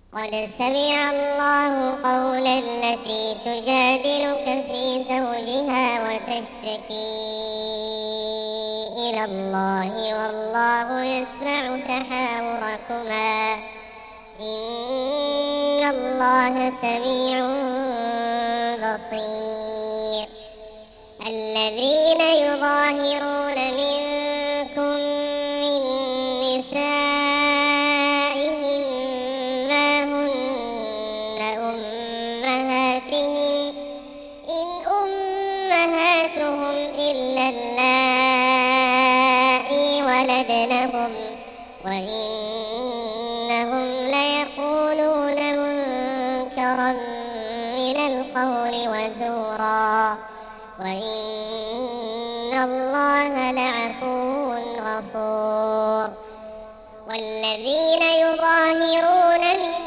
قد سمع الله قول التي تجادلك في زوجها وتشتكي إلى الله والله يسمع تحاوركما إن الله سميع بصير. الذين يظاهرون منكم من نسائهم ما هن أمهاتهم إن أمهاتهم إلا اللائي ولدنهم وإنهم ليقولون منكرا من القول وزورا وإن الله لعفو غفور. والذين يظاهرون من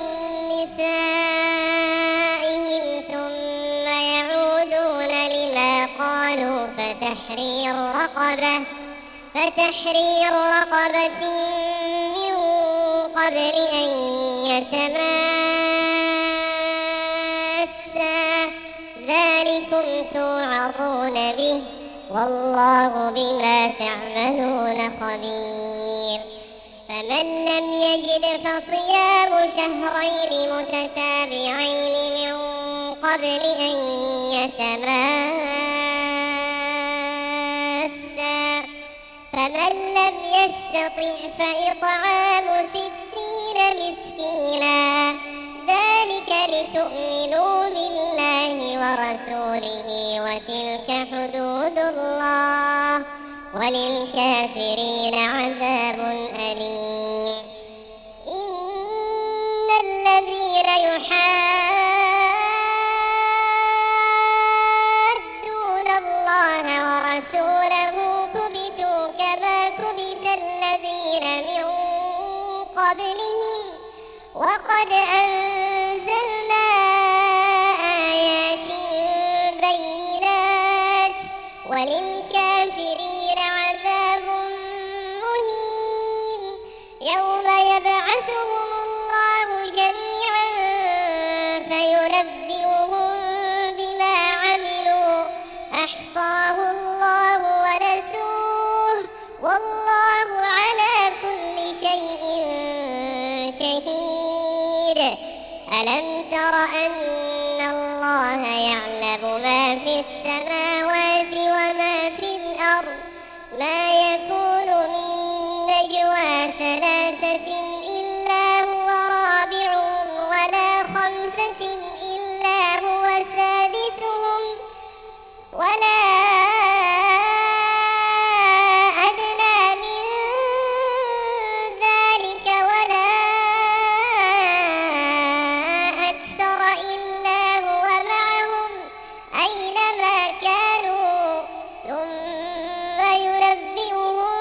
نسائهم ثم يعودون لما قالوا فتحرير رقبة من قبل أن يتماسا ذلكم توعظون به والله بما تعملون خبير. فمن لم يجد فصيام شهرين متتابعين من قبل أن يتماسا فمن لم يستطع فإطعام 60 مسكينا ذلك لتؤمنوا بالله ورسوله وتلك حدود الله وللكافرين عذاب أليم. إن الذين يحادون الله ورسوله كبتوا كما كبت الذين من قبلهم وقد أنزلنا آيات بينات وللكافرين عذاب مهين. يوم يبعثهم الله جميعا فينبئهم بما عملوا أحصاه الله ونسوه والله على كل شيء شهيد. ألم تر أن الله يعلم ما في السماوات وما في الأرض ما يكون من نجوى 3 إلا هو رابعهم ولا 5 إلا هو سادسهم ولا أدنى من ذلك ولا أكثر إلا هو معهم أينما كانوا ثم ينبئهم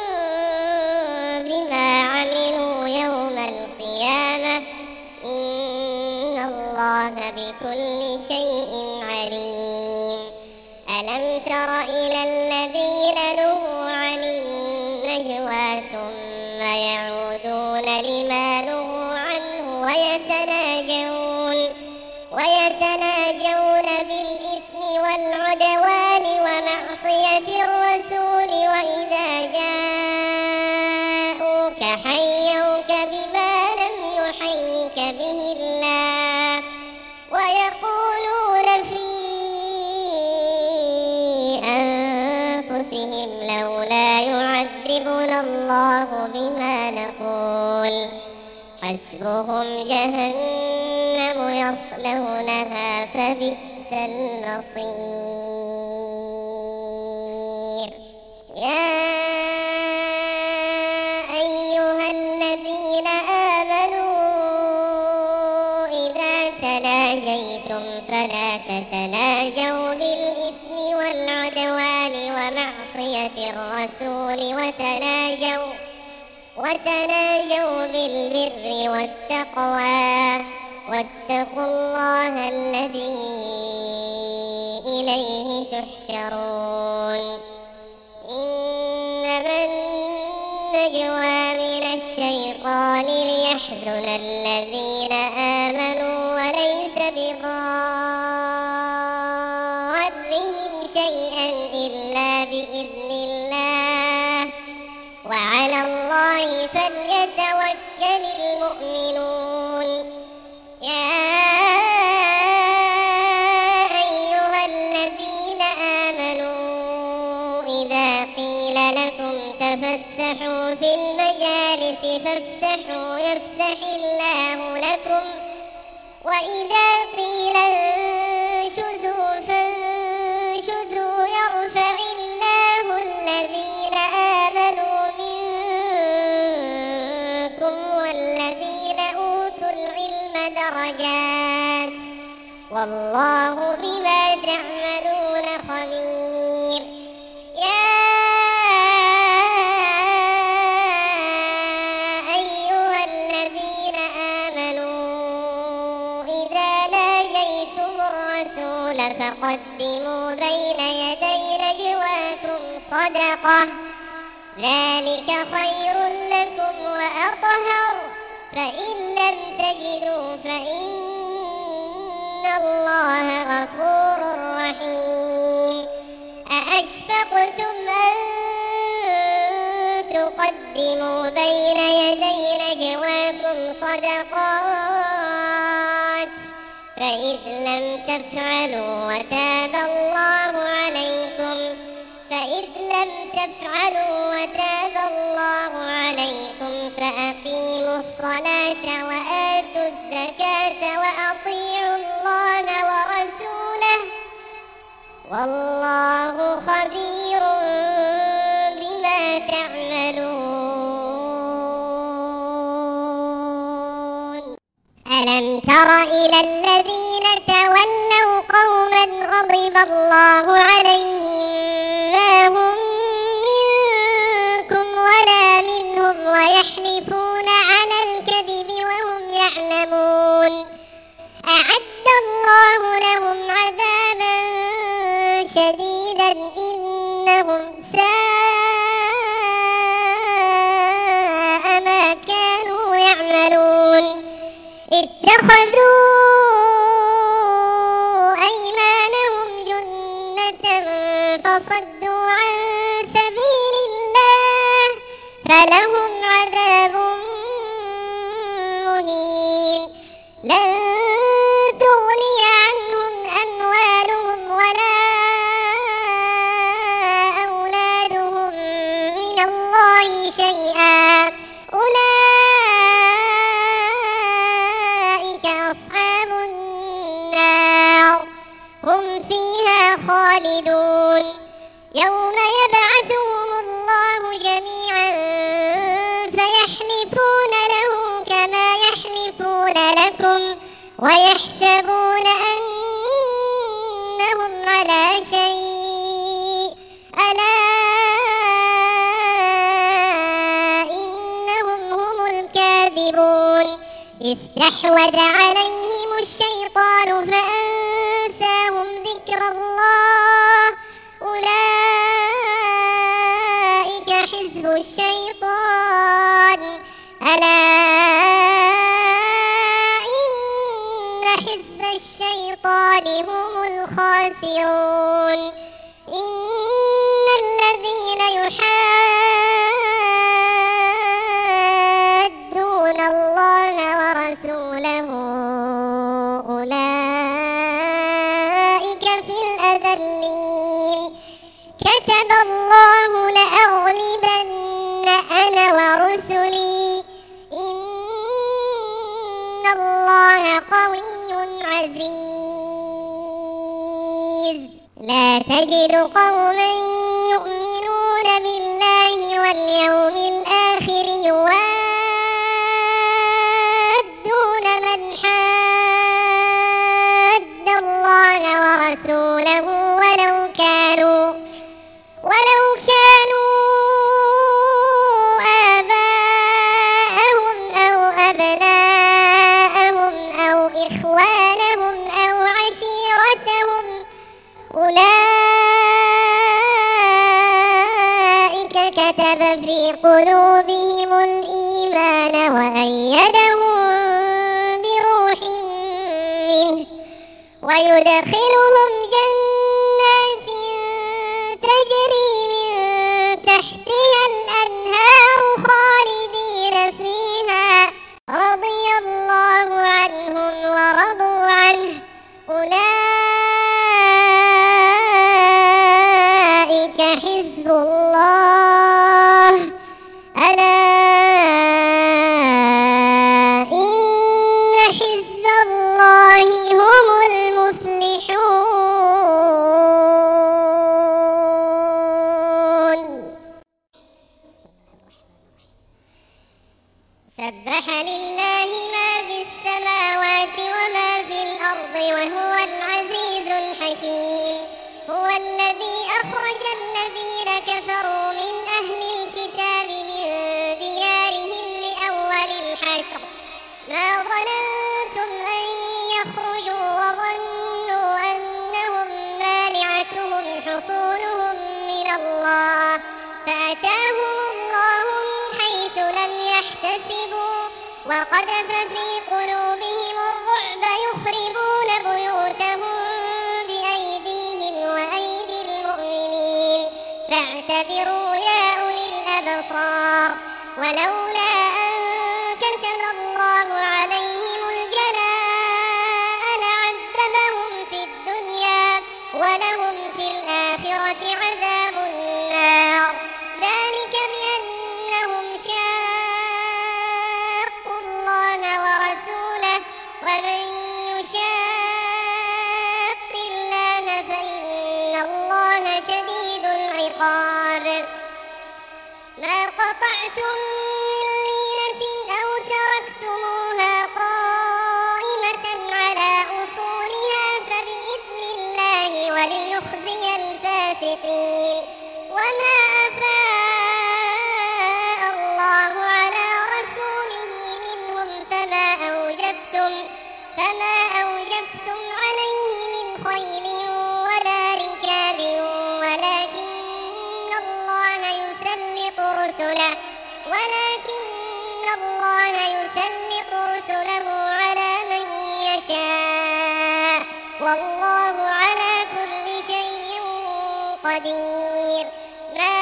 بما عملوا يوم القيامة إن الله بكل شيء عليم. ألم تر إلى الذين نهوا عن النجوى ثم يعودون لما نهوا عنه ويتناجون بالإثم والعدوان ومعصية الرسول وإذا جاءوك حيوك بما لم يحيك به الله ويقولون في أنفسهم لولا يعذبنا الله بما نقول حسبهم جهنم يصلونها فبئس المصير. يا أيها الذين آمنوا إذا تناجيتم فلا تتناجوا بالإثم والعدوان ومعصية الرسول وتناجوا بالبر والتقوى واتقوا الله الذي إليه تحشرون. إنما النجوى من الشيطان ليحزن الذين آمنوا وليس بضارهم شيئا إلا بإذن الله وعلى الله فليتوكل المؤمنون. يا أيها الذين آمنوا إذا قيل لكم تفسحوا في المجالس فافسحوا يفسح الله لكم وإذا قيل انشزوا فانشزوا يرفع الله الذين آمنوا منكم والذين أوتوا العلم درجات والله بما تعملون خبير. يا أيها الذين آمنوا إذا ناجيتم الرسول فقدموا بين يدي نجواكم صدقة ذلك خير لكم وأطهر فإن لم تجدوا فإن الله غفور رحيم. أأشفقتم أن تقدموا بين يدي نجواكم صدقات فإذ لم تفعلوا وتاب الله عليكم فأقيموا الصلاة وآتوا الزكاة وأطيعوا الله ورسوله والله خبير بما تعملون. ألم تر إلى الذين تولوا قوما غضب الله عليهم ما هم منكم ولا منهم ويحلفون على الكذب وهم يعلمون أعد الله لهم عذابا شديدا إنهم ساء ما كانوا يعملون. اتخذوا أيمانهم جنة فصدوا عن سبيل الله فلهم عذاب مهين. لن تغني عنهم أموالهم ولا أولادهم من الله شيئا أولئك أصحاب النار هم فيها خالدون. يوم يبعثهم الله جميعا فيحلفون له كما يحلفون لكم ويحسبون أنهم على شيء ألا إنهم هم الكاذبون. استحوذ عليهم الشيطان فأنساهم ذكر الله أولئك حزب الشيطان ألا إن حزب الشيطان هم الخاسرون. إن الذين يحادون الله ورسوله أولئك في الأذلين. كتب الله لأغلبن أنا ورسلي إن الله قوي عزيز. لا تجد قوما يؤمنون بالله واليوم الآخر يوادون من حاد الله ورسوله ولو كانوا آباءهم أو أبناءهم أو إخوانهم أو عشيرتهم أولئك كتب في قلوبهم الإيمان وأيدهم ويدخلهم جنات تجري من تحتها الأنهار خالدين فيها رضي الله عنهم ورضوا عنه أولئك حزب الله ألا إن حزب الله هم المفلحون. سبح لله ما في السماوات وما في الأرض وهو العزيز الحكيم. هو الذي أخرج الذين كفروا من أهل الكتاب من ديارهم لأول الحشر ما ظننتم أن يخرجوا وظنوا أنهم مانعتهم حصونهم من الله فأتاهم الله من حيث لم يحتسبوا وقذف في قلوبهم الرعب يخربون بيوتهم بأيديهم وأيدي المؤمنين فاعتبروا يا أولي الأبصار. ولولا أن كتب الله عليهم الجلاء لعذبهم في الدنيا ولهم في الآخرة عذاب النار ذلك بأنهم شاقوا الله ورسوله ومن يشاق الله فإن الله شديد العقاب. ما قطعتم من لينة أو تركتموها قائمة على أصولها فبإذن الله وليخزي الفاسقين. وما أفاء الله على رسوله منهم فما أوجفتم عليه من خيل ولا ركاب ولكن الله يسلط رسله على من يشاء والله على كل شيء قدير. ما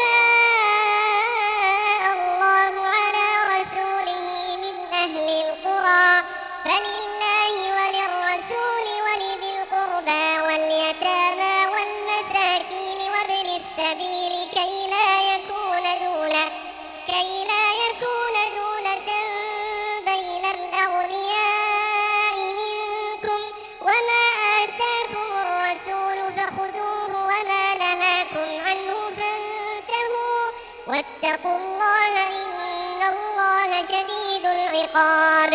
أفاء الله على رسوله من أهل القرى فلله وللرسول ولذي القربى واليتامى والمساكين وابن السبيل كي لا يكون دولة بين الأغنياء منكم. وما آتاكم الرسول فخذوه وما نهاكم عنه فانتهوا واتقوا الله إن الله شديد العقاب.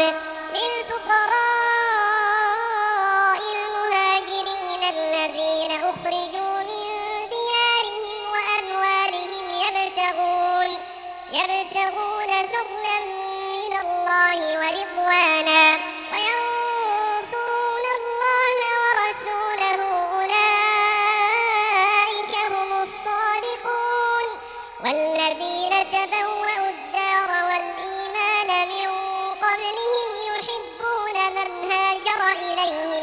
للفقراء المهاجرين الذين أخرجوا من ديارهم وأموالهم يبتغون فضلا من الله ورضوانا وينصرون الله ورسوله أولئك هم الصادقون. والذين تبوأوا الدار والإيمان من قبلهم يحبون من هاجر إليهم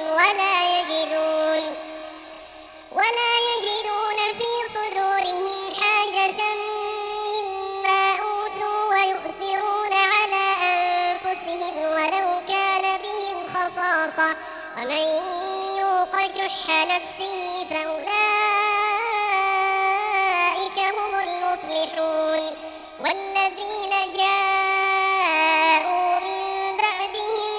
ولا يجدون في صدورهم حاجة مما أوتوا ويؤثرون على أنفسهم ولو كان بهم خصاصة ومن يوق شح نفسه فأولئك هم المفلحون. والذين جاءوا من بعدهم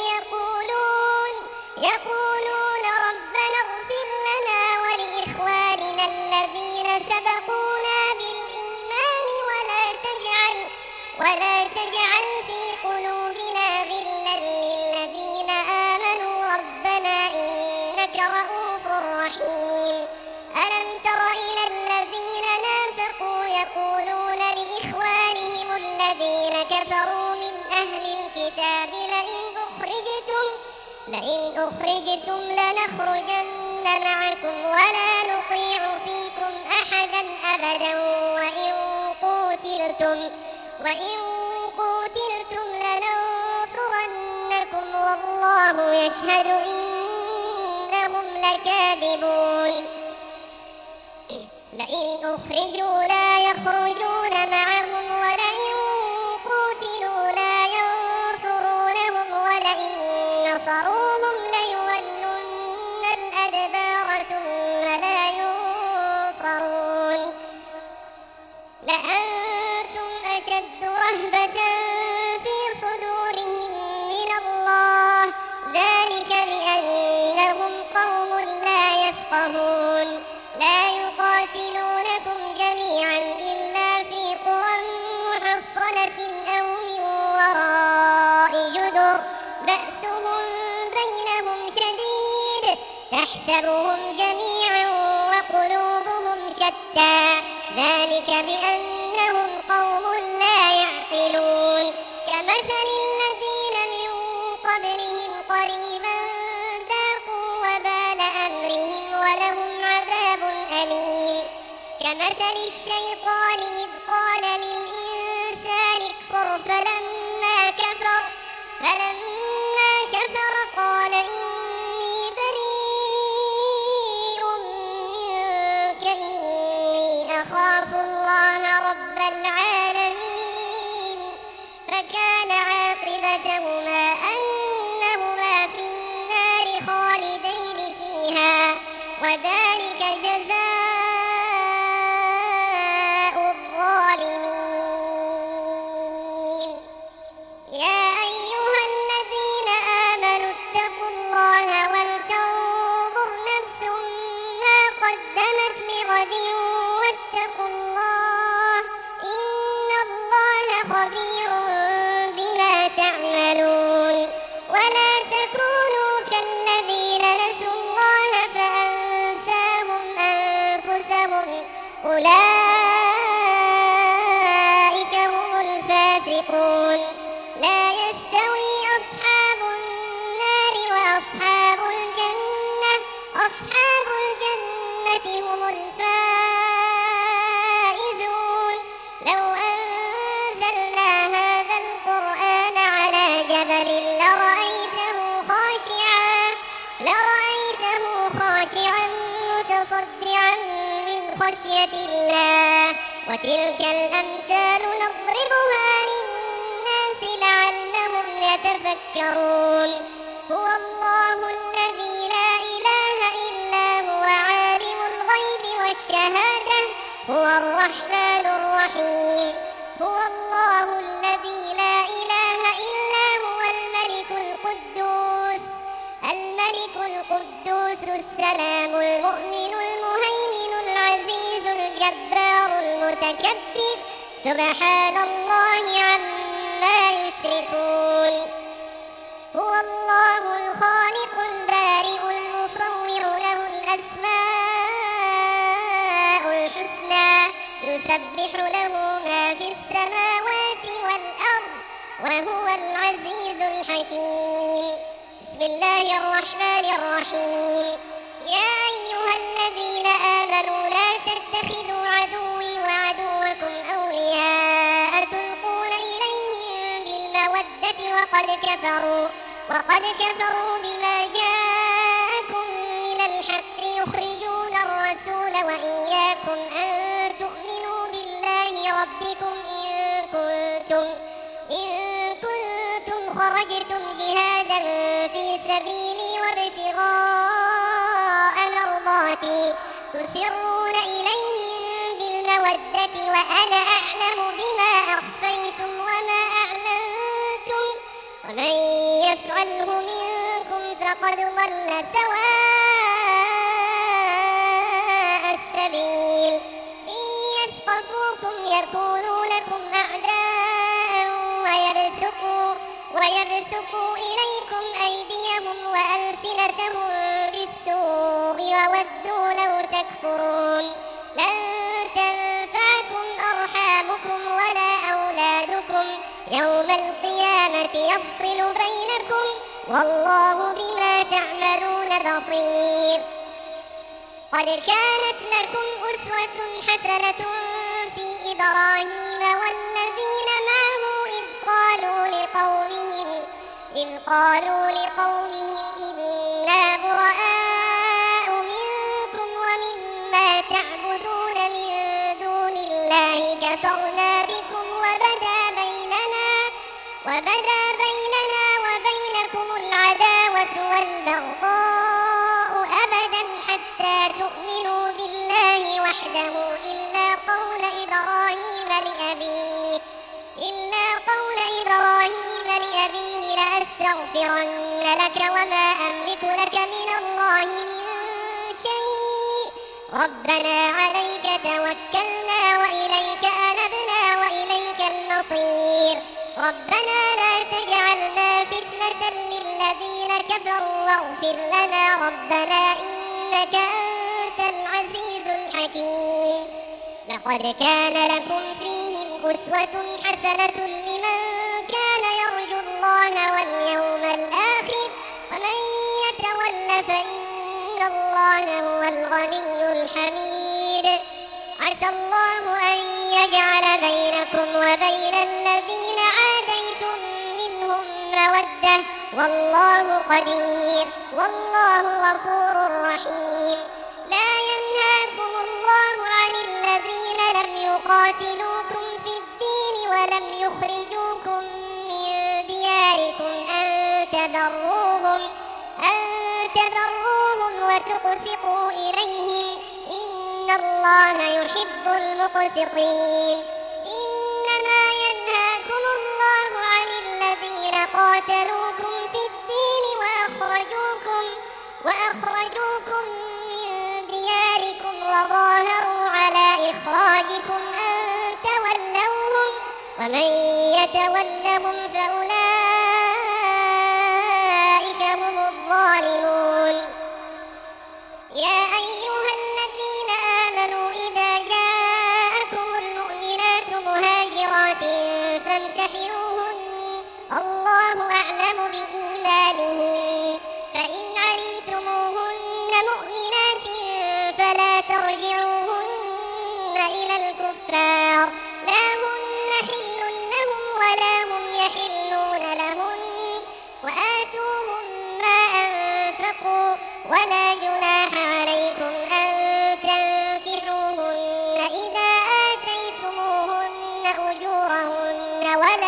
يقولون ربنا اغفر لنا ولإخواننا الذين سبقونا بالإيمان ولا تجعل في قلوبنا غلا للذين آمنوا ربنا إنك رؤوف رحيم. ألم تر إلى الذين نافقوا يقولون لإخوانهم الذين كفروا من أهل الكتاب لئن أخرجتم لنخرجن معكم ولا نطيع فيكم أحدا أبدا وإن قتلتم لننصرنكم والله يشهد إنهم لكاذبون لئن أخرجوا لا يخرجون معهم ولئن قوتلوا لا ينصرونهم ولئن نصروهم ليولن الأدبار ثم لا ينصرون لأنتم أشد رهبة في صدورهم من الله ذلك بأنهم قوم لا يفقهون لا يقاتلونكم جميعا إلا في قرى محصنة أو من وراء جدر بأسهم بينهم شديد تحسبهم جميعا وقلوبهم شتى ذلك بأنهم قوم لا يعقلون كمثل الذين من قبلهم قريبا ذاقوا وبال أمرهم ولهم عذاب أليم كمثل الشيطان إذ قال للإنسان اكفر فلما كفر قال إني بريء منك إني أخاف الله رب العالمين فكان عاقبتهما أنهما في النار خالدين فيها وذلك جزاء الظالمين يا أيها الذين آمنوا اتقوا الله ولتنظر نفس ما قدمت لغد واتقوا الله إن الله خبير بما تعملون ولا تكونوا كالذين نسوا الله فأنساهم أنفسهم أولئك هم الفاسقون لا يستوي أصحاب النار وأصحاب الجنة هم الفائزون لو أنزلنا هذا القرآن على جبل لرأيته خاشعا متصدعا من خشية الله وتلك الأمثال نضربها للناس لعلهم يتفكرون هو الله الذي لا إله إلا هو عالم الغيب والشهادة هو الرحمن الرحيم هو الله الذي لا إله إلا هو الملك القدوس السلام المؤمن المهيمن العزيز الجبار المتكبر سبحان الله عما يشركون هو الله الخالق البارئ المصور له الأسماء الحسنى يسبح له ما في السماوات والأرض وهو العزيز الحكيم بسم الله الرحمن الرحيم يا أيها الذين آمنوا لا تتخذوا عدوي وعدوكم أولياء تلقون إليهم بالمودة وقد كفروا بما جاءكم من الحق يخرجون الرسول وإياكم أن تؤمنوا بالله ربكم إن كنتم خرجتم جهادا في سبيلي وابتغاء مرضاتي تسرون إليهم بالمودة وأنا أعلم بما أخفيتم وما أعلنتم ومن يفعله منكم فقد ضل سواء السبيل إن يثقفوكم يكونوا لكم أعداء ويبسطوا إليكم أيديهم وألسنتهم بالسوء وودوا لو تكفرون لن تنفعكم أرحامكم ولا أولادكم يوم القيامة يفصل بينكم والله بما تعملون بصير قد كانت لكم أسوة حسنة في إبراهيم والذين معه إذ قالوا لقومهم إنا براء وبدا بيننا وبينكم العداوة والبغضاء أبدا حتى تؤمنوا بالله وحده إلا قول إبراهيم لأبيه لأستغفرن لك وما أملك لك من الله من شيء ربنا عليك توكلنا وإليك أنبنا وإليك المصير ربنا لا تجعلنا فتنة للذين كفروا واغفر لنا ربنا إنك أنت العزيز الحكيم لقد كان لكم فيهم أسوة حسنة لمن كان يرجو الله واليوم الآخر ومن يتول فإن الله هو الغني الحميد عسى الله أن يجعل بينكم وبين الذين عاديتم منهم مودة والله قدير والله غفور رحيم لا ينهاكم الله عن الذين لم يقاتلوكم في الدين ولم يخرجوكم من دياركم أن تبروهم وتقسطوا إليهم إن الله يحب المقسطين إنما ينهاكم الله عن الذين قاتلوكم في الدين وأخرجوكم من دياركم وظاهروا على إخراجكم أن تولوهم ومن يتولهم فأولئك هم الظالمون يا أيها الذين آمنوا إذا جاءكم المؤمنات مهاجرات فامتحنوهن الله أعلم بإيمانهن فإن علمتموهن مؤمنات فلا ترجعوهن إلى الكفار لا هن حل لهم ولا هم يحلون لهن وآتوهم ما أنفقوا ولا جناح عليكم أن تنكحوهن إذا آتيتموهن أجورهن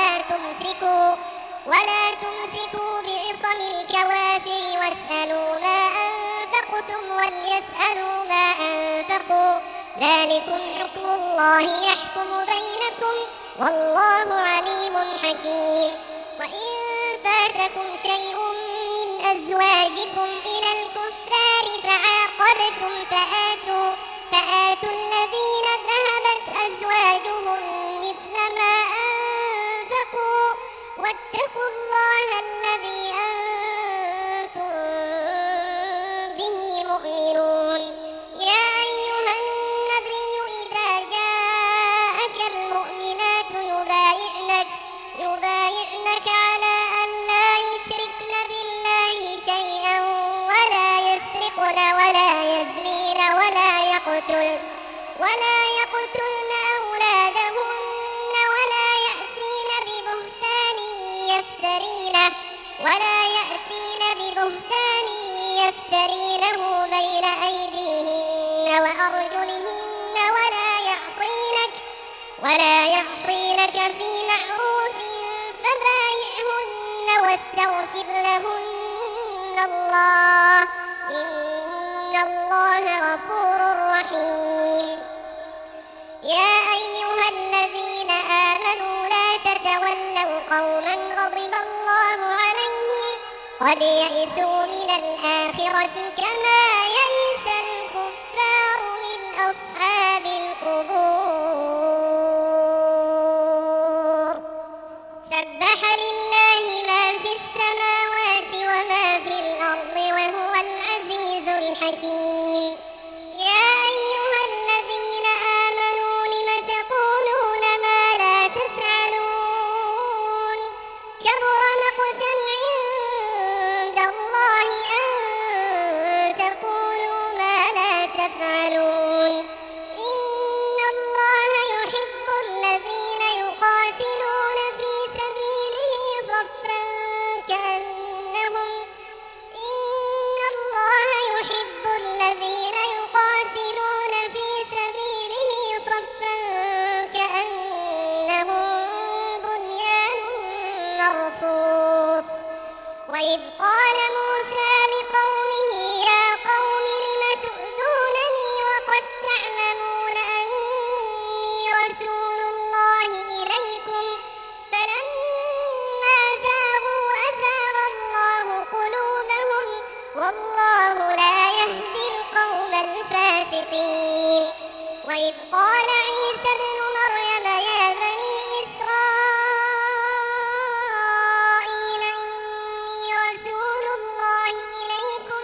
ولا تمسكوا بعصم الكوافر واسألوا ما أنفقتم وليسألوا ما أنفقوا ذلكم حكم الله يحكم بينكم والله عليم حكيم وإن فاتكم شيء من أزواجكم إلى الكفار فعاقبتم فآتوا الذين ذهبت أزواجهم مثل ما أنفقوا واتقوا الله الذي أنتم به مؤمنون يا أيها النبي إذا جاءك المؤمنات يبايعنك على أن لا يشركن بالله شيئا ولا يسرقن ولا يزنين ولا يقتلن أولادهن ولا يأتين ببهتان يفترينه بين أيديهن وأرجلهن ولا يعصينك في معروف فبايعهن واستغفر لهن الله إن الله غفور رحيم يا أيها الذين آمنوا لا تتولوا قوما غضب الله عليهم قد يئسوا من الآخرة كما يئس الكفار من أصحاب القبور سبح لله ما في السماوات وما في الأرض وهو العزيز الحكيم يا أيها الذين آمنوا لم تقولون ما لا تفعلون كبر مقتا عند الله أن تقولوا قال موسى لقومه يا قوم لم تؤذونني وقد تعلمون أني رسول الله إليكم فلما زاغوا أزاغ الله قلوبهم والله لا يهدي القوم الفاسقين. وإذ قال عيسى ابن مريم يا بني إسرائيل إني رسول الله إليكم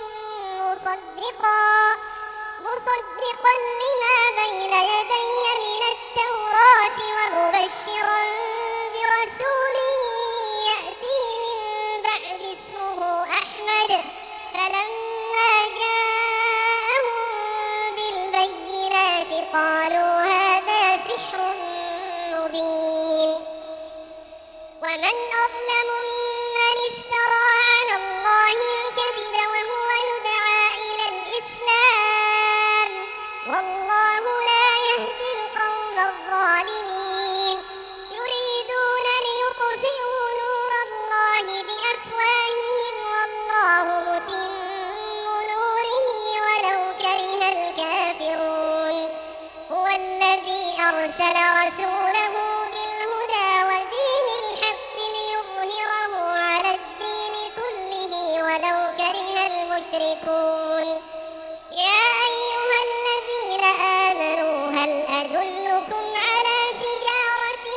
مصدقا لما بين يدي من التوراة ومبشرا برسول يأتي من بعد اسمه أحمد فلما جاءهم بالبينات قالوا هذا سحر مبين. ومن أظلم ممن افترى على الله الكذب وهو يدعى إلى الإسلام والله لا يهدي القوم الظالمين. يريدون ليطفئوا نور الله بأفواههم والله متم نوره ولو كره الكافرون. هو الذي أرسل رسوله بالهدى ودين الحق ليظهره على الدين كله ولو كره المشركون. يا أيها الذين آمنوا هل أدلكم على تجارة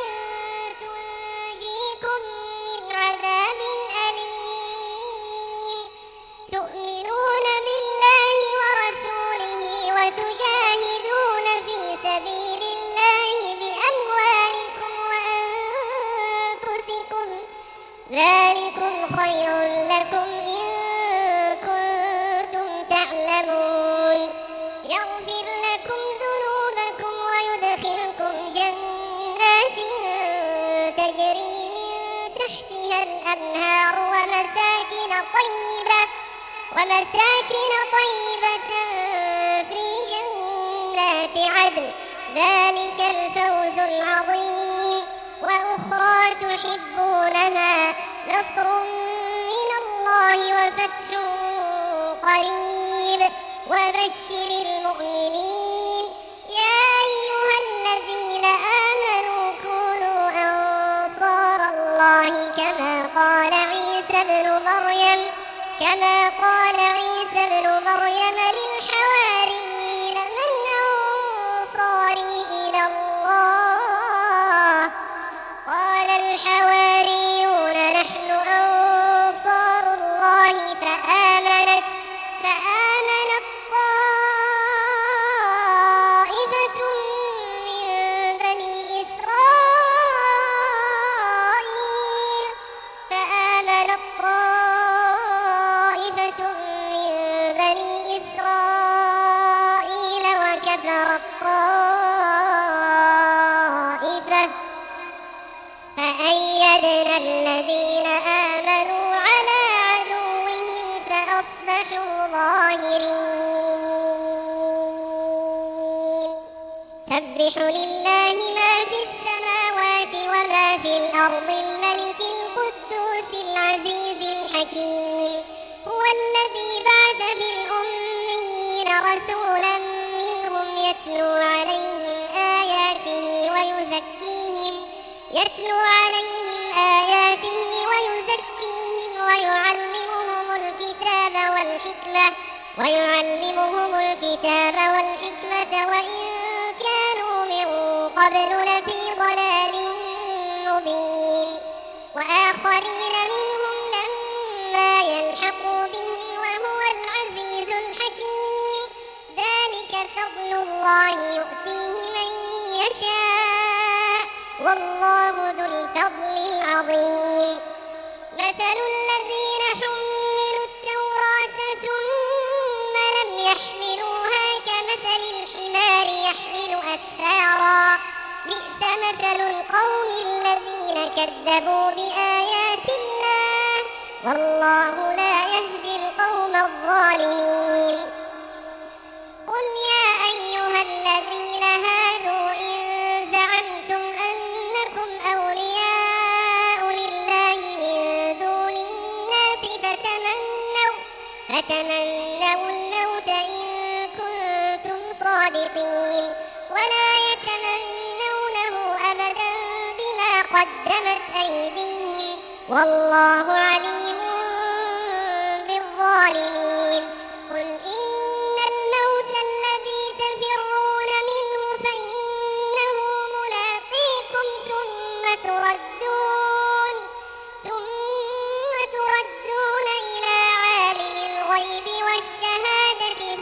تنجيكم من عذاب أليم تؤمنون بالله ورسوله وتجاهدون في سبيل الله بأموالكم وأنفسكم ذلكم خير لكم إن كنتم تعلمون. يغفر لكم ذنوبكم ويدخلكم جنات تجري من تحتها الأنهار ومساكن طيبة في جنات عدن ذلك الفوز العظيم. وأخرى تحبونها نصر من الله وفتح قريب وبشر المؤمنين. يا أيها الذين آمنوا كونوا أنصار الله كما قال عيسى ابن مريم للحواريين من أنصاري إلى الله قال الحواريون نحن أنصار الله فآمنت طائفة من بني إسرائيل وكفرت طائفة فأيدنا الذين آمنوا على عدوهم فأصبحوا ظاهرين. سبح لله ما في السماوات وما في الأرض الملك القدوس العزيز الحكيم. هو الذي بعث في الأميين رسولا منهم يتلو عليهم آياته ويعلمهم الكتاب والحكمة وإن كانوا من قبل لفي ضلال مبين. وآخرين منهم لما يلحقوا بهم وهو العزيز الحكيم. ذلك فضل الله يؤتيه من يشاء والله ذو الفضل العظيم. مثل الذين حملوا التوراة ثم لم يحملوها كمثل الحمار يحمل أسفارا بئس مثل القوم الذين كذبوا بآيات الله والله لا يهدي القوم الظالمين. قل يا أيها الذين هادوا إن زعمتم أنكم أولياء لله من دون الناس فتمنوا فتمنوا الموت إن كنتم صادقين ولا يتمنونه أبدا بما قدمت أيديهم والله عليم بالظالمين. قل إن الموت الذي تفرون منه فإنه ملاقيكم ثم تردون إلى عالم الغيب والشهادة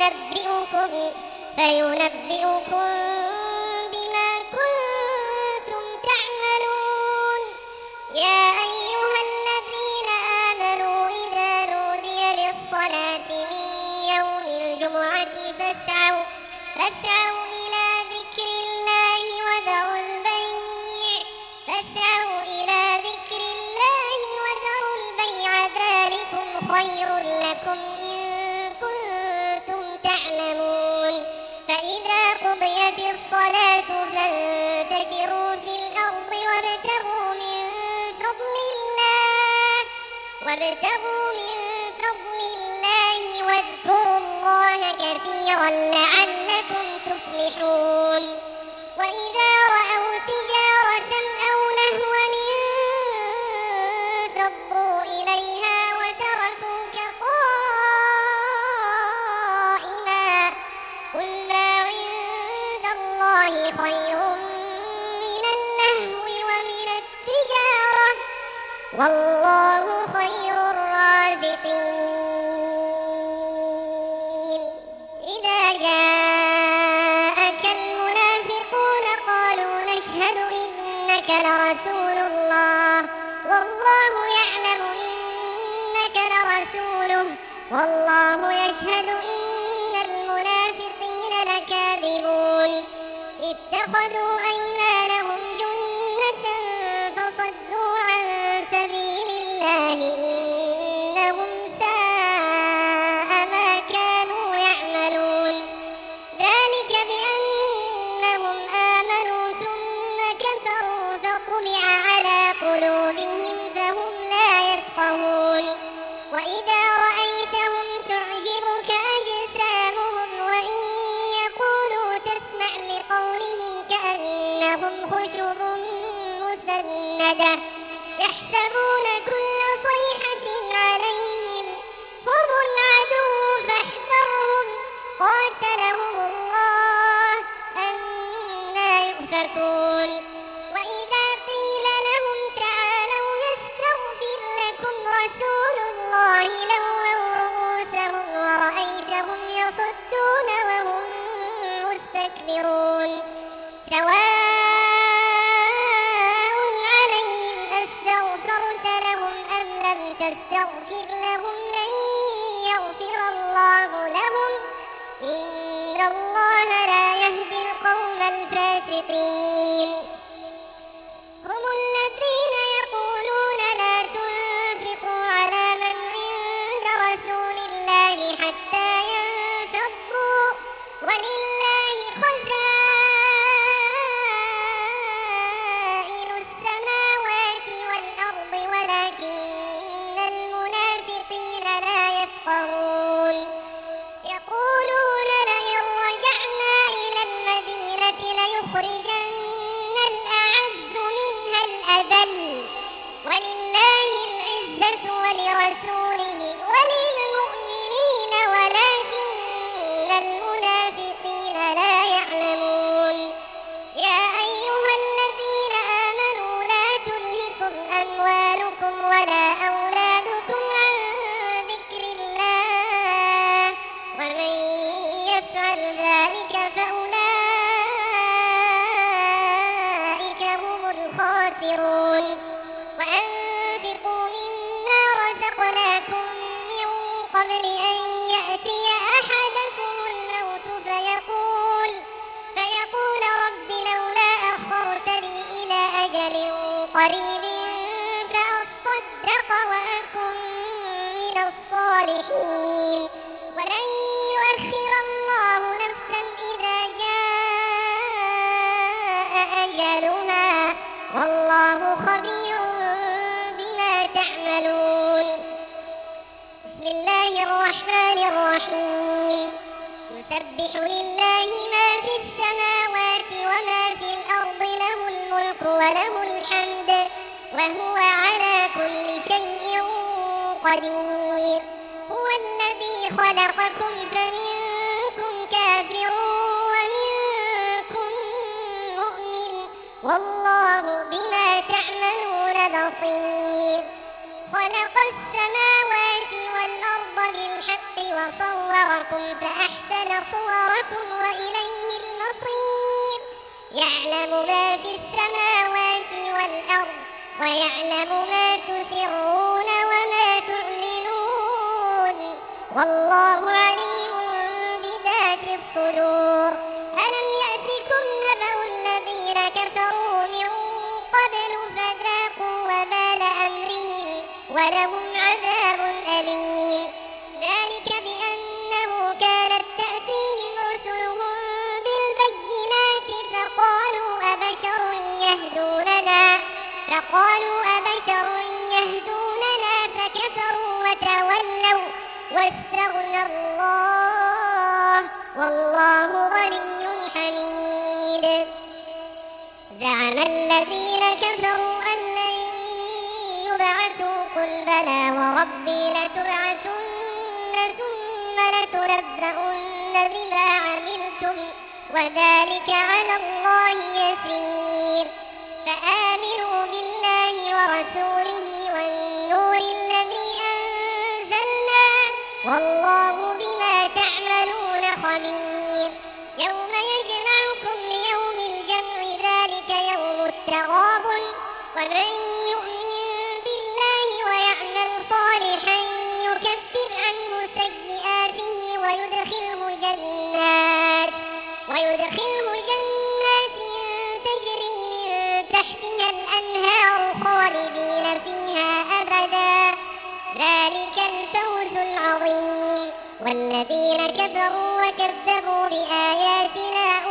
فينبئكم بما كنتم تعملون. يا أيها الذين آمنوا إذا نودي للصلاة من يوم الجمعة فاسعوا إلى ذكر الله وذروا البيع ذلكم خير لكم إن كنتم تعلمون. فإذا قضيت الصلاة فانتشروا في الأرض وابتغوا من فضل الله واذكروا الله كثيرا لعلكم تفلحون. وإذا رأوا تجارة أو لهوا انفضوا إليها وتركوك قائما قل ما عند الله خير من اللهو ومن التجارة والله خير الرازقين. إذا جاءك المنافقون قالوا نشهد إنك لرسول الله والله يعلم إنك لرسوله والله يشهد إن المنافقين لكاذبون. اتخذوا أيمانهم جنة فصدوا عن سبيل الله إنهم ساء ما كانوا يعملون. ذلك بأنهم آمنوا ثم كفروا فطبع على قلوبهم فهم لا يفقهون. وإذا رأيتهم تعجبك أجسامهم وإن يقولوا تسمع لقولهم كأنهم خشب مسندة يحسبون كل صيحة عليهم هم العدو فاحذرهم قاتلهم الله أنى يؤفكون. وإذا قيل لهم تعالوا يستغفر لكم رسول الله لووا رؤوسهم ورأيتهم يصدون وهم مستكبرون. سواء عليهم أستغفرت لهم أم لم تستغفر لهم لن يغفر الله لهم إن الله لا يهدي القوم الفاسقين. هم الذين يقولون لا تنفقوا على من عند رسول الله حتى ينفضوا ولله خزائن السماوات والأرض ولكن المنافقين لا يفقهون. يقولون لئن رجعنا إلى المدينة ليخرجن الأعز منها الأذل ولله العزة ولرسوله وللمؤمنين ولكن المنافقين لا يعلمون. يا أيها الذين آمنوا لا تلهكم أموالكم ولا أولادكم عن ذكر الله ومن يفعل ذلك فأولئك هم الخاسرون. وأنفقوا مما رزقناكم من قبل أن يأتي أحدكم الموت فيقول رب لولا أخرتني إلى أجل قريب فأصدق وأكن من الصالحين. ولن يؤخر الله نفسا إذا جاء أجلها والله خبير بما تعملون. بسم الله الرحمن الرحيم يسبح لله ما في السماوات وما في الأرض له الملك وله الحمد وهو على كل شيء قدير هو الذي خلقكم فمنكم كافر ومنكم مؤمن والله بما تعملون بصير خلق السماوات والأرض بالحق وصوركم فأحسن صوركم وإليه المصير يعلم ما في السماوات والأرض ويعلم ما تسرون وما تعلنون والله عليم بذات الصدور ألم يأتكم نبأ الذين كفروا من قبل فذاقوا وبال أمرهم ولهم عذاب أليم ذلك بأنه كانت تأتيهم رسلهم بالبينات فقالوا أبشر يهدوننا فكفروا وتولوا واستغنى الله والله غني حميد زعم الذين كفروا أن لن يبعثوا قل بلى وربي لتبعثن ثم لتنبؤن بما عملتم وذلك على الله يسير فآمنوا بالله ورسوله والنور الذي أنزلنا والله بما تعملون خبير يوم يجمعكم ليوم الجمع ذلك يوم التغابن ومن يؤمن بالله ويعمل صالحا يكفر عنه سيئاته ويدخله جنات تجري من تحتها الأنهار خالدين فيها أبدا ذلك الفوز العظيم والذين كفروا وكذبوا بآياتنا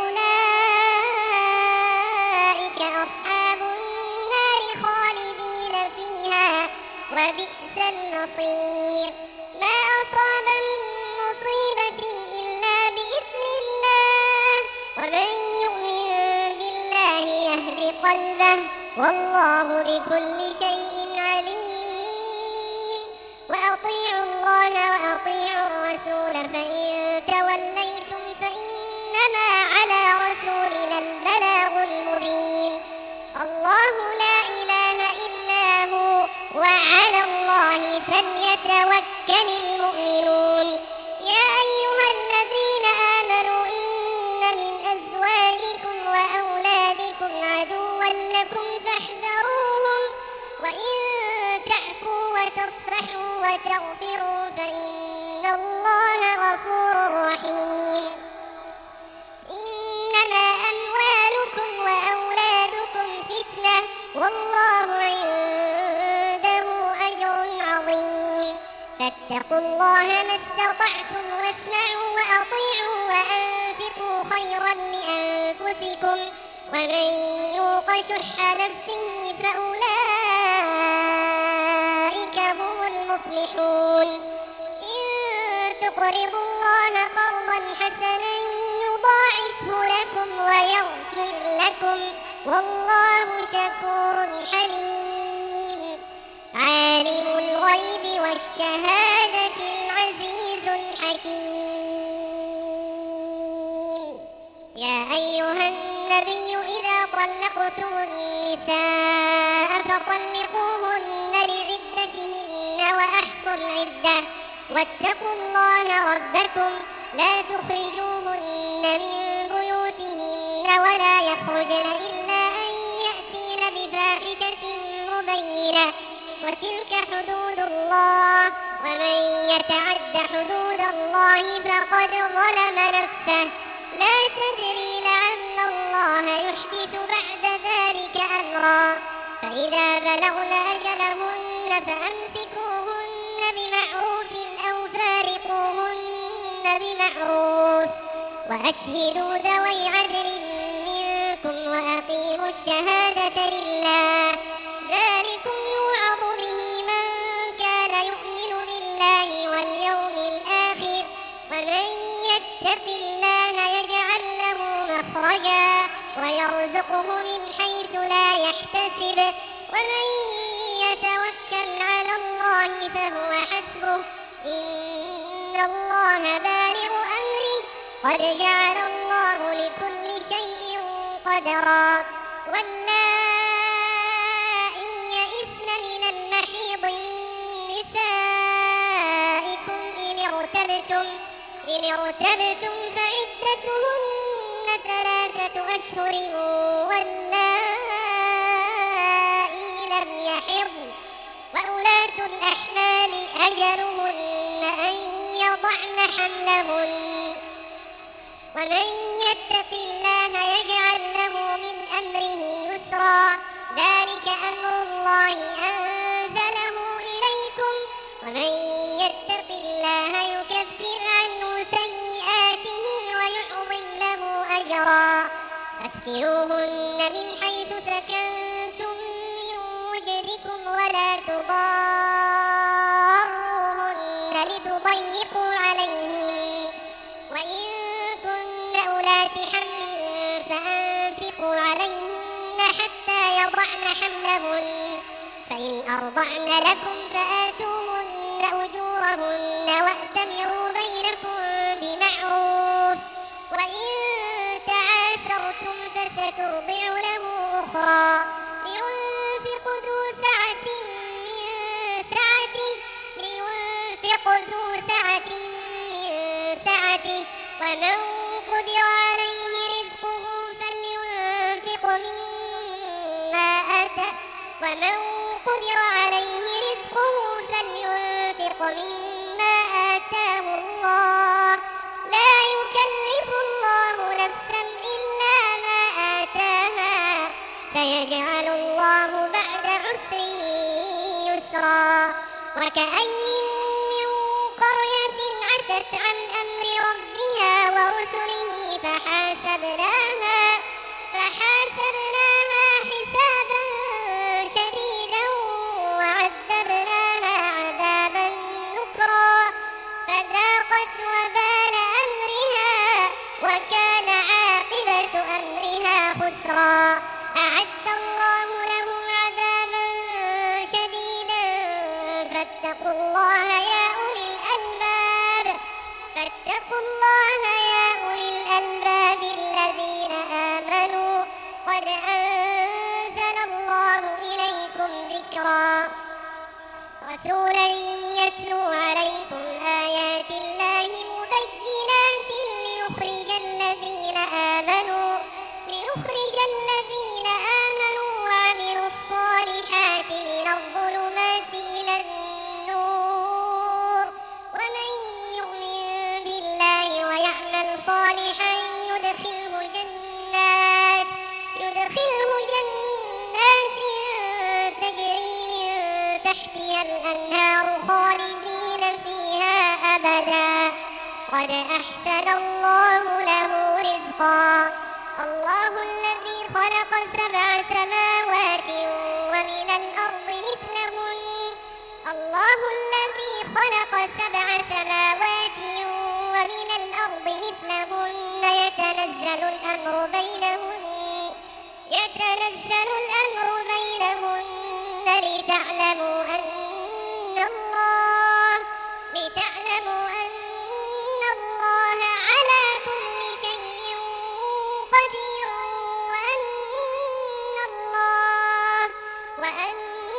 أولئك أصحاب النار خالدين فيها وبئس المصير ما أصاب من مصيبة إلا بإذن الله ومن يؤمن بالله يهد قلبه والله بكل شيء عليم وأطيعوا الله وأطيعوا الرسول فإن توليتم فإنما على رسولنا البلاغ المبين الله لا إله إلا هو وعلى الله فليتوكل المؤمنون يا أيها الذين آمنوا إن من أزواجكم وأولادكم عدوا لكم فاحذروهم وإن تعفوا وتصفحوا وتغفروا فإن الله غفور رحيم إنما أموالكم وأولادكم فتنة والله عنده أجر عظيم فاتقوا الله ما استطعتم واسمعوا وأطيعوا وأنفقوا خيرا لأنفسكم ومن يوق شح نفسه فأولئك هم المفلحون إن تقرضوا الله قرضا حسنا يضاعفه لكم ويغفر لكم والله شكور حليم عالم الغيب والشهادة العزيز الحكيم يا أيها النبي إذا طلقتم النساء فطلقوهن لعدتهن وأحصوا العدة واتقوا الله ربكم لا تخرجوهن من بيوتهن ولا يخرجن إلا أن يأتين بفاحشة مبينة وتلك حدود الله ومن يتعد حدود الله فقد ظلم نفسه لا تدري لعل الله يحدث بعد ذلك أمرا فإذا بلغن أجلهن فأمسكوهن بمعروف أو فارقوهن بمعروف وأشهدوا ذوي عدل منكم وأقيموا الشهادة لله ذلكم يوعظ به من كان يؤمن بالله ويرزقه من حيث لا يحتسب ومن يتوكل على الله فهو حسبه إن الله بالغ أمره قد جعل الله لكل شيء قدرا واللائي يئسن من المحيض من نسائكم إن ارتبتم فعدتهن 3 أشهر واللائي لم يحضن وأولاة الأحمال أجلهن أن يضعن حملهن ومن يتق الله يجعل له من أمره يسرا ذلك أمر الله أنزله إليكم ومن يتق الله يكفر عنه سيئاته ويعظم له أجرا أسكنوهن من حيث سكنتم من وجدكم ولا تضاروهن لتضيقوا عليهن وإن كن أولات حمل فأنفقوا عليهن حتى يضعن حملهن فإن أرضعن لكم فآتوهن أجورهن وأتمروا بينكم بمعروف وإن تعاثرتم فسترضع له أخرى لينفق ذو سعة من سعته ومن قدر عليه رزقه فلينفق مما آتاه الله لا يكلف الله نفسا إلا ما آتاها سيجعل الله بعد عسر يسرا وكأين من قرية عتت عن أمر ربها ورسله فحاسبناها حسابا شديدا وعذبناها عذابا نكرا فذاقت وبال أمرها وكان عاقبة أمرها خسرا أعد الله لهم عذابا شديدا فاتقوا الله يا أولي الألباب الذين آمنوا قد أنزل الله إليكم ذكرا رسولا يتلو عليكم آيات الله مبينات ليخرج الذين آمنوا وعملوا الصالحات من الظلمات إلى النور ومن يؤمن بالله ويعمل صالحا يدخله جنات تجري من تحتها الأنهار خالدين فيها أبدا قد أحسن الله له رزقا الله الذي خلق 7 سماوات ومن الأرض مثلهن يتنزل الأمر بينهن لتعلموا أن الله على كل شيء قدير وأن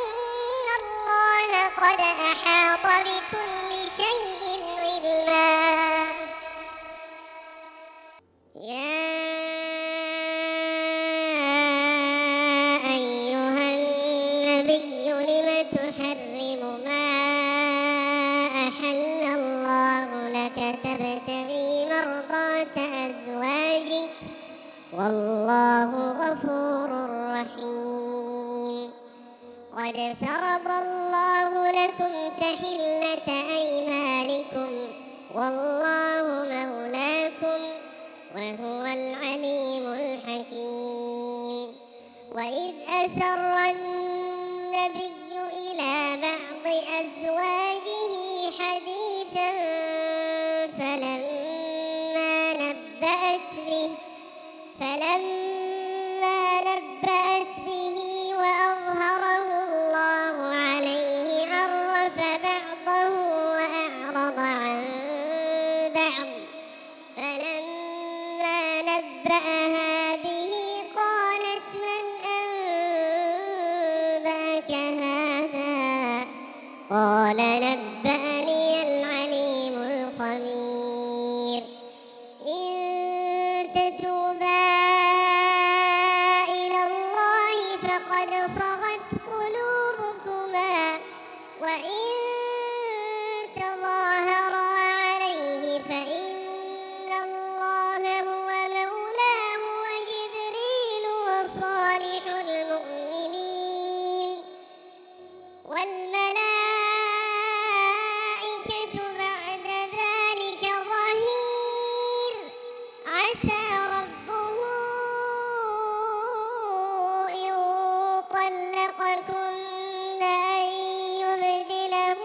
الله قد أحاط بكل شيء علما يا أيها النبي لم تحرم ما أحل الله لك تبتغي مرضات أزواجك والله غفور رحيم قد فرض الله لكم تحلة أيمانكم والله مولاكم وهو العليم الحكيم وإذ أسر النبي إلى بعض أزواجه حديثا فلما نبأت نبأت به وأظهره الله عليه عرف بعضه وأعرض عن بعض فلما نبأها به قالت من أنبأك هذا قال نبأني العليم الخبير إن تتوبا إلى الله فقد صغت قلوبكما وإن تظاهرا عليه فإن الله هو مولاه وجبريل وصالح المؤمنين والملائكة بعد ذلك ظهير عسى ربه إن طلقكن أن يبدله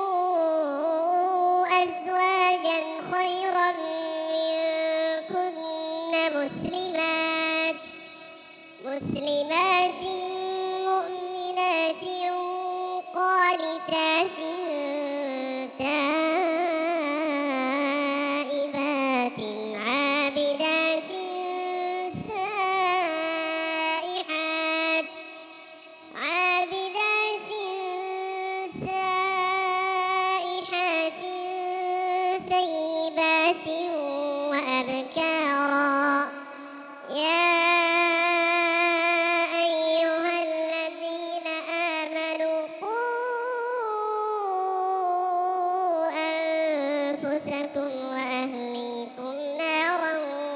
أزواجا خيرا منكن مسلمات مؤمنات قانتات تائبات عابدات سائحات ثيبات وأبكارا يا أيها الذين آمنوا قوا أنفسكم وأهليكم نارا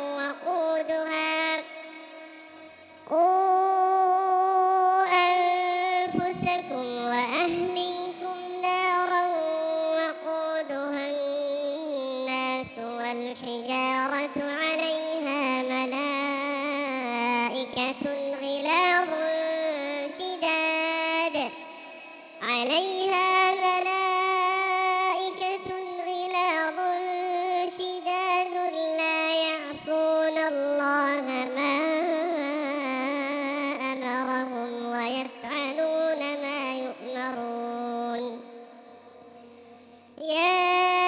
وقودها الناس والحجارة عليها ملائكة غلاظ شداد لا يعصون الله ما أمرهم ويفعلون ما يؤمرون يا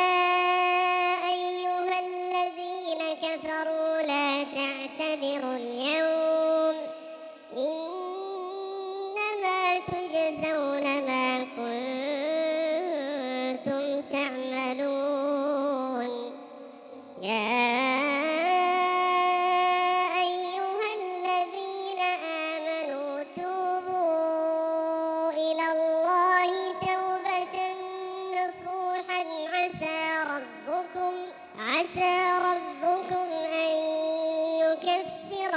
أيها الذين كفروا لا تعتذروا اليوم إنما تجزون ما كنتم تعملون يا أيها الذين آمنوا توبوا إلى الله توبة نصوحا عسى ربكم أن يكفر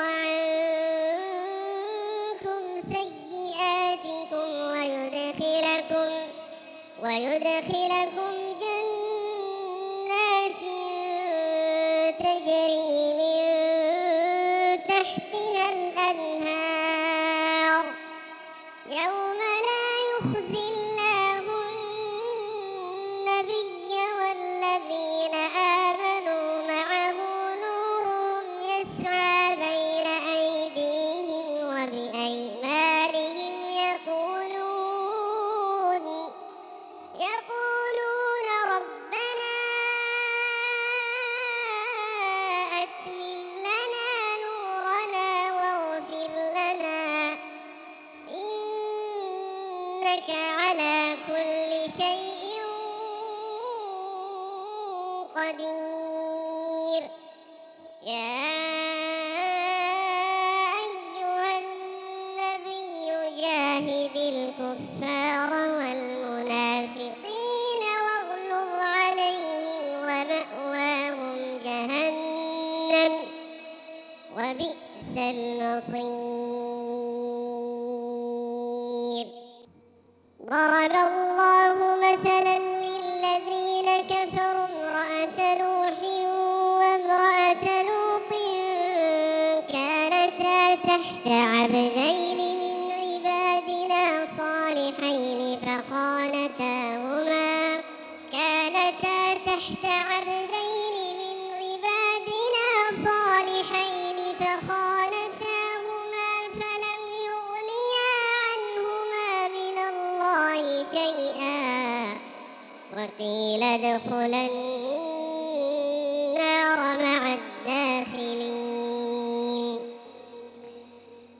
عنكم سيئاتكم ويدخلكم جنات تجري من تحتها الأنهار يوم لا يخزي الله النبي والذين آمنوا معه نورهم يسعى بين أيديهم وبأيمانهم يقولون ربنا أتمم لنا نورنا واغفر لنا إنك على كل شيء قدير يا أيها النبي جاهد الكفار والمنافقين واغلظ عليهم ومأواهم جهنم وبئس المصير ضرب الله مثلا للذين كفروا امرأة نوح وامرأة لوط كانتا تحت عبدين من عبادنا صالحين فخانتاهما فلم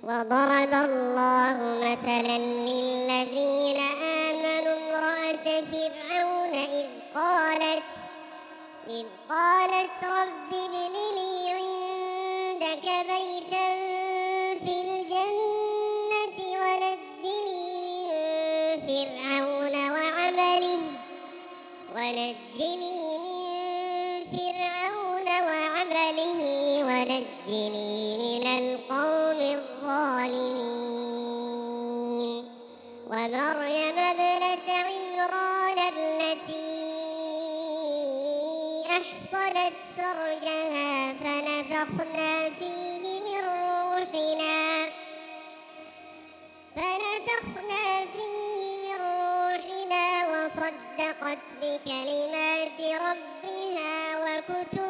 وضرب الله مثلا للذين آمنوا امرأة فرعون إذ قالت رب ابن لي عندك بيتا في الجنة ونجني من فرعون وعمله ونجني من القوم الظالمين. ومريم ابنة عمران التي أحصنت فرجها فنفخنا فيه من روحنا وصدقت بكلمات ربها وكتبه